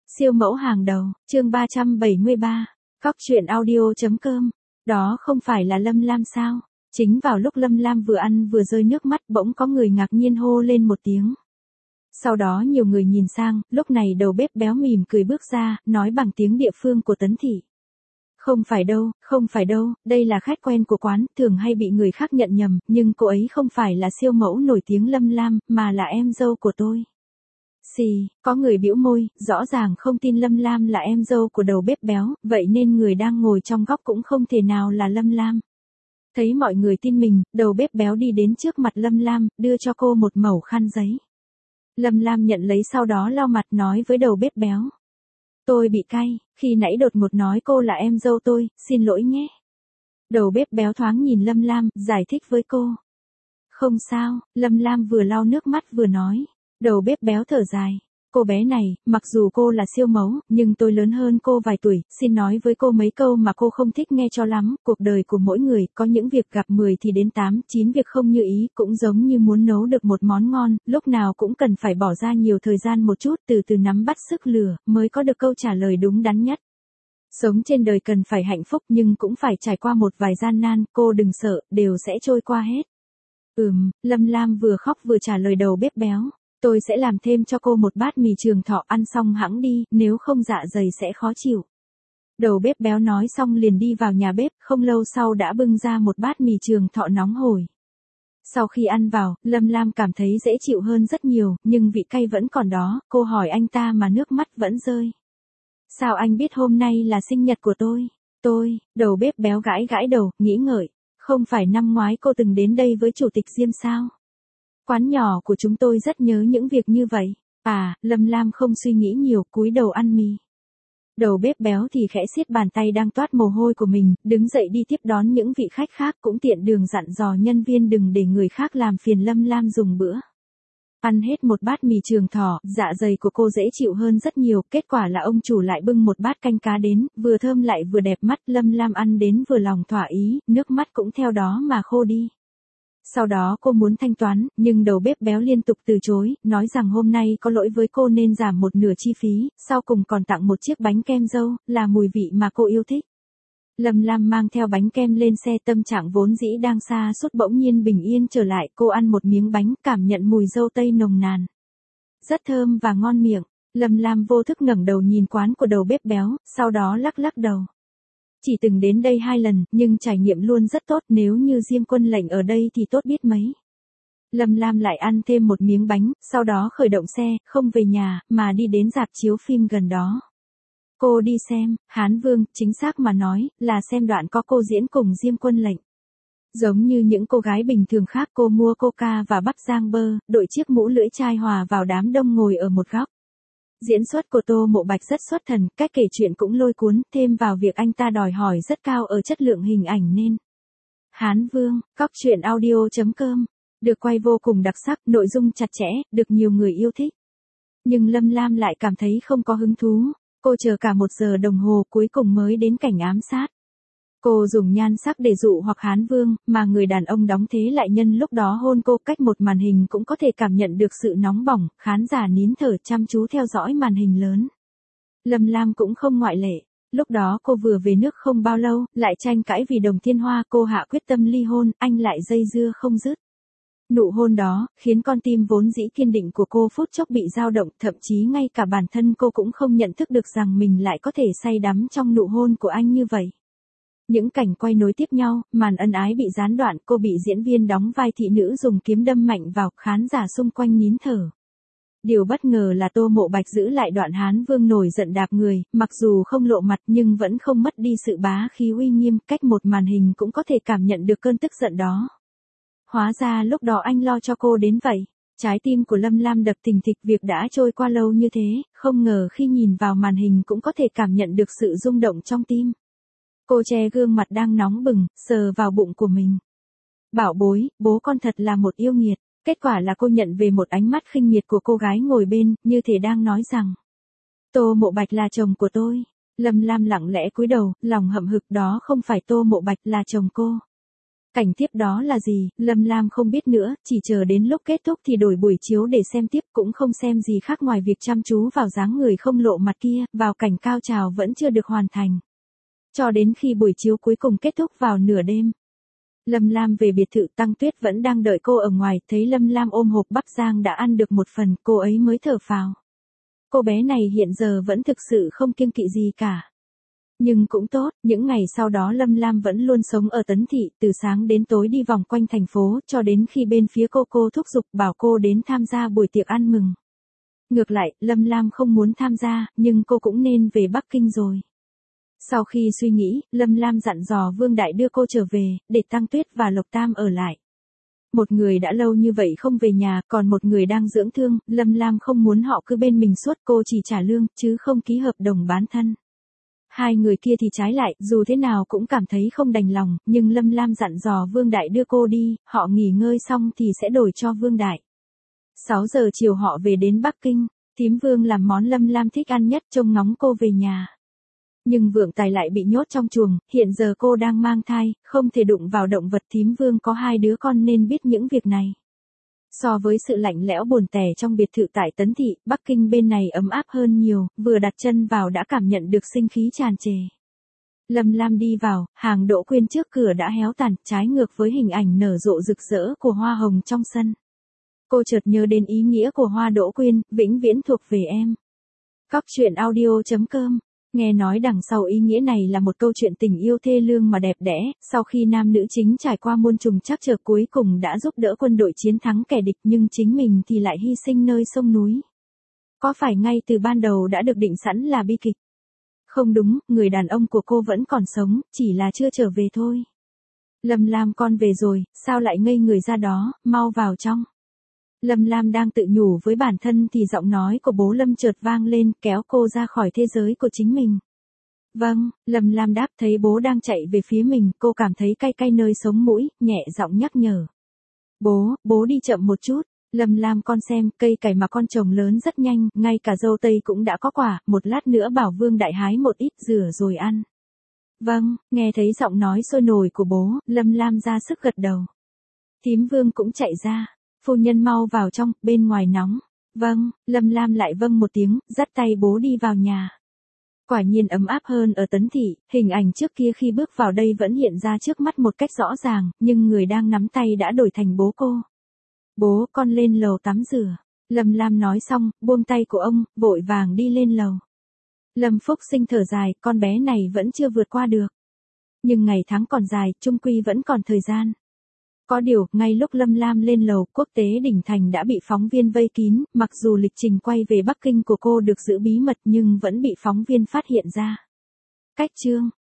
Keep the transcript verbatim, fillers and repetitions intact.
Siêu mẫu hàng đầu, chương ba trăm bảy mươi ba, Cóc truyện audio.com. Đó không phải là Lâm Lam sao? Chính vào lúc Lâm Lam vừa ăn vừa rơi nước mắt bỗng có người ngạc nhiên hô lên một tiếng. Sau đó nhiều người nhìn sang, lúc này đầu bếp béo mỉm cười bước ra, nói bằng tiếng địa phương của Tấn Thị. Không phải đâu, không phải đâu, đây là khách quen của quán, thường hay bị người khác nhận nhầm, nhưng cô ấy không phải là siêu mẫu nổi tiếng Lâm Lam, mà là em dâu của tôi. Xì, có người bĩu môi, rõ ràng không tin Lâm Lam là em dâu của đầu bếp béo, vậy nên người đang ngồi trong góc cũng không thể nào là Lâm Lam. Thấy mọi người tin mình, đầu bếp béo đi đến trước mặt Lâm Lam, đưa cho cô một mẩu khăn giấy. Lâm Lam nhận lấy sau đó lau mặt nói với đầu bếp béo. Tôi bị cay, khi nãy đột ngột nói cô là em dâu tôi, xin lỗi nhé. Đầu bếp béo thoáng nhìn Lâm Lam, giải thích với cô. Không sao, Lâm Lam vừa lau nước mắt vừa nói. Đầu bếp béo thở dài. Cô bé này, mặc dù cô là siêu mẫu, nhưng tôi lớn hơn cô vài tuổi, xin nói với cô mấy câu mà cô không thích nghe cho lắm. Cuộc đời của mỗi người, có những việc gặp mười thì đến tám, chín việc không như ý, cũng giống như muốn nấu được một món ngon, lúc nào cũng cần phải bỏ ra nhiều thời gian một chút, từ từ nắm bắt sức lửa, mới có được câu trả lời đúng đắn nhất. Sống trên đời cần phải hạnh phúc nhưng cũng phải trải qua một vài gian nan, cô đừng sợ, đều sẽ trôi qua hết. Ừm, Lâm Lam vừa khóc vừa trả lời đầu bếp béo. Tôi sẽ làm thêm cho cô một bát mì trường thọ ăn xong hẵng đi, nếu không dạ dày sẽ khó chịu. Đầu bếp béo nói xong liền đi vào nhà bếp, không lâu sau đã bưng ra một bát mì trường thọ nóng hổi. Sau khi ăn vào, Lâm Lam cảm thấy dễ chịu hơn rất nhiều, nhưng vị cay vẫn còn đó, cô hỏi anh ta mà nước mắt vẫn rơi. Sao anh biết hôm nay là sinh nhật của tôi? Tôi, đầu bếp béo gãi gãi đầu, nghĩ ngợi, không phải năm ngoái cô từng đến đây với chủ tịch Diêm sao? Quán nhỏ của chúng tôi rất nhớ những việc như vậy. À, Lâm Lam không suy nghĩ nhiều, cúi đầu ăn mì. Đầu bếp béo thì khẽ siết bàn tay đang toát mồ hôi của mình, đứng dậy đi tiếp đón những vị khách khác, cũng tiện đường dặn dò nhân viên đừng để người khác làm phiền Lâm Lam dùng bữa. Ăn hết một bát mì trường thọ, dạ dày của cô dễ chịu hơn rất nhiều, kết quả là ông chủ lại bưng một bát canh cá đến, vừa thơm lại vừa đẹp mắt, Lâm Lam ăn đến vừa lòng thỏa ý, nước mắt cũng theo đó mà khô đi. Sau đó cô muốn thanh toán, nhưng đầu bếp béo liên tục từ chối, nói rằng hôm nay có lỗi với cô nên giảm một nửa chi phí, sau cùng còn tặng một chiếc bánh kem dâu, là mùi vị mà cô yêu thích. Lâm Lam mang theo bánh kem lên xe, tâm trạng vốn dĩ đang sa sút bỗng nhiên bình yên trở lại, cô ăn một miếng bánh, cảm nhận mùi dâu tây nồng nàn. Rất thơm và ngon miệng, Lâm Lam vô thức ngẩng đầu nhìn quán của đầu bếp béo, sau đó lắc lắc đầu. Chỉ từng đến đây hai lần, nhưng trải nghiệm luôn rất tốt, nếu như Diêm Quân Lệnh ở đây thì tốt biết mấy. Lâm Lam lại ăn thêm một miếng bánh, sau đó khởi động xe, không về nhà, mà đi đến rạp chiếu phim gần đó. Cô đi xem, Hán Vương, chính xác mà nói, là xem đoạn có cô diễn cùng Diêm Quân Lệnh. Giống như những cô gái bình thường khác, cô mua coca và bắp rang bơ, đội chiếc mũ lưỡi chai hòa vào đám đông ngồi ở một góc. Diễn xuất của Tô Mộ Bạch rất xuất thần, cách kể chuyện cũng lôi cuốn, thêm vào việc anh ta đòi hỏi rất cao ở chất lượng hình ảnh nên. Hán Vương, Cóc truyện audio.com, được quay vô cùng đặc sắc, nội dung chặt chẽ, được nhiều người yêu thích. Nhưng Lâm Lam lại cảm thấy không có hứng thú, cô chờ cả một giờ đồng hồ cuối cùng mới đến cảnh ám sát. Cô dùng nhan sắc để dụ hoặc Hán Vương, mà người đàn ông đóng thế lại nhân lúc đó hôn cô, cách một màn hình cũng có thể cảm nhận được sự nóng bỏng, khán giả nín thở chăm chú theo dõi màn hình lớn. Lâm Lam cũng không ngoại lệ, lúc đó cô vừa về nước không bao lâu, lại tranh cãi vì đồng thiên hoa, cô hạ quyết tâm ly hôn, anh lại dây dưa không dứt. Nụ hôn đó, khiến con tim vốn dĩ kiên định của cô phút chốc bị dao động, thậm chí ngay cả bản thân cô cũng không nhận thức được rằng mình lại có thể say đắm trong nụ hôn của anh như vậy. Những cảnh quay nối tiếp nhau, màn ân ái bị gián đoạn, cô bị diễn viên đóng vai thị nữ dùng kiếm đâm mạnh vào, khán giả xung quanh nín thở. Điều bất ngờ là Tô Mộ Bạch giữ lại đoạn Hán Vương nổi giận đạp người, mặc dù không lộ mặt nhưng vẫn không mất đi sự bá khí uy nghiêm, cách một màn hình cũng có thể cảm nhận được cơn tức giận đó. Hóa ra lúc đó anh lo cho cô đến vậy. Trái tim của Lâm Lam đập thình thịch, việc đã trôi qua lâu như thế, không ngờ khi nhìn vào màn hình cũng có thể cảm nhận được sự rung động trong tim. Cô che gương mặt đang nóng bừng, sờ vào bụng của mình. Bảo bối, bố con thật là một yêu nghiệt. Kết quả là cô nhận về một ánh mắt khinh miệt của cô gái ngồi bên, như thể đang nói rằng Tô Mộ Bạch là chồng của tôi. Lâm Lam lặng lẽ cúi đầu, lòng hậm hực, đó không phải Tô Mộ Bạch, là chồng cô. Cảnh tiếp đó là gì, Lâm Lam không biết nữa, chỉ chờ đến lúc kết thúc thì đổi buổi chiếu để xem tiếp, cũng không xem gì khác ngoài việc chăm chú vào dáng người không lộ mặt kia, vào cảnh cao trào vẫn chưa được hoàn thành. Cho đến khi buổi chiếu cuối cùng kết thúc vào nửa đêm. Lâm Lam về biệt thự, Tăng Tuyết vẫn đang đợi cô ở ngoài, thấy Lâm Lam ôm hộp bắp rang đã ăn được một phần, cô ấy mới thở phào. Cô bé này hiện giờ vẫn thực sự không kiêng kỵ gì cả. Nhưng cũng tốt, những ngày sau đó Lâm Lam vẫn luôn sống ở Tấn Thị, từ sáng đến tối đi vòng quanh thành phố, cho đến khi bên phía cô cô thúc giục bảo cô đến tham gia buổi tiệc ăn mừng. Ngược lại, Lâm Lam không muốn tham gia, nhưng cô cũng nên về Bắc Kinh rồi. Sau khi suy nghĩ, Lâm Lam dặn dò Vương Đại đưa cô trở về, để Tăng Tuyết và Lộc Tam ở lại. Một người đã lâu như vậy không về nhà, còn một người đang dưỡng thương, Lâm Lam không muốn họ cứ bên mình suốt, cô chỉ trả lương, chứ không ký hợp đồng bán thân. Hai người kia thì trái lại, dù thế nào cũng cảm thấy không đành lòng, nhưng Lâm Lam dặn dò Vương Đại đưa cô đi, họ nghỉ ngơi xong thì sẽ đổi cho Vương Đại. sáu giờ chiều họ về đến Bắc Kinh, thím Vương làm món Lâm Lam thích ăn nhất, trông ngóng cô về nhà. Nhưng Vượng Tài lại bị nhốt trong chuồng, hiện giờ cô đang mang thai, không thể đụng vào động vật, thím Vương có hai đứa con nên biết những việc này. So với sự lạnh lẽo buồn tẻ trong biệt thự tại Tấn Thị, Bắc Kinh bên này ấm áp hơn nhiều, vừa đặt chân vào đã cảm nhận được sinh khí tràn trề. Lâm Lam đi vào, hàng đỗ quyên trước cửa đã héo tàn, trái ngược với hình ảnh nở rộ rực rỡ của hoa hồng trong sân. Cô chợt nhớ đến ý nghĩa của hoa đỗ quyên, vĩnh viễn thuộc về em. Cóc truyện audio chấm com. Nghe nói đằng sau ý nghĩa này là một câu chuyện tình yêu thê lương mà đẹp đẽ, sau khi nam nữ chính trải qua muôn trùng trắc trở cuối cùng đã giúp đỡ quân đội chiến thắng kẻ địch, nhưng chính mình thì lại hy sinh nơi sông núi. Có phải ngay từ ban đầu đã được định sẵn là bi kịch? Không đúng, người đàn ông của cô vẫn còn sống, chỉ là chưa trở về thôi. Lâm Lam, con về rồi, sao lại ngây người ra đó, mau vào trong. Lâm Lam đang tự nhủ với bản thân thì giọng nói của bố Lâm chợt vang lên, kéo cô ra khỏi thế giới của chính mình. Vâng, Lâm Lam đáp, thấy bố đang chạy về phía mình, cô cảm thấy cay cay nơi sống mũi, nhẹ giọng nhắc nhở. Bố, bố đi chậm một chút. Lâm Lam, con xem, cây cải mà con trồng lớn rất nhanh, ngay cả dâu tây cũng đã có quả, một lát nữa bảo Vương Đại hái một ít rửa rồi ăn. Vâng, nghe thấy giọng nói sôi nổi của bố, Lâm Lam ra sức gật đầu. Thím Vương cũng chạy ra. Phu nhân mau vào trong, bên ngoài nóng. Vâng, Lâm Lam lại vâng một tiếng, dắt tay bố đi vào nhà. Quả nhiên ấm áp hơn ở Tấn Thị, hình ảnh trước kia khi bước vào đây vẫn hiện ra trước mắt một cách rõ ràng, nhưng người đang nắm tay đã đổi thành bố cô. Bố, con lên lầu tắm rửa. Lâm Lam nói xong, buông tay của ông, vội vàng đi lên lầu. Lâm Phúc Sinh thở dài, con bé này vẫn chưa vượt qua được. Nhưng ngày tháng còn dài, chung quy vẫn còn thời gian. Có điều, ngay lúc Lâm Lam lên lầu, Quốc tế Đỉnh Thành đã bị phóng viên vây kín, mặc dù lịch trình quay về Bắc Kinh của cô được giữ bí mật nhưng vẫn bị phóng viên phát hiện ra. Cách chương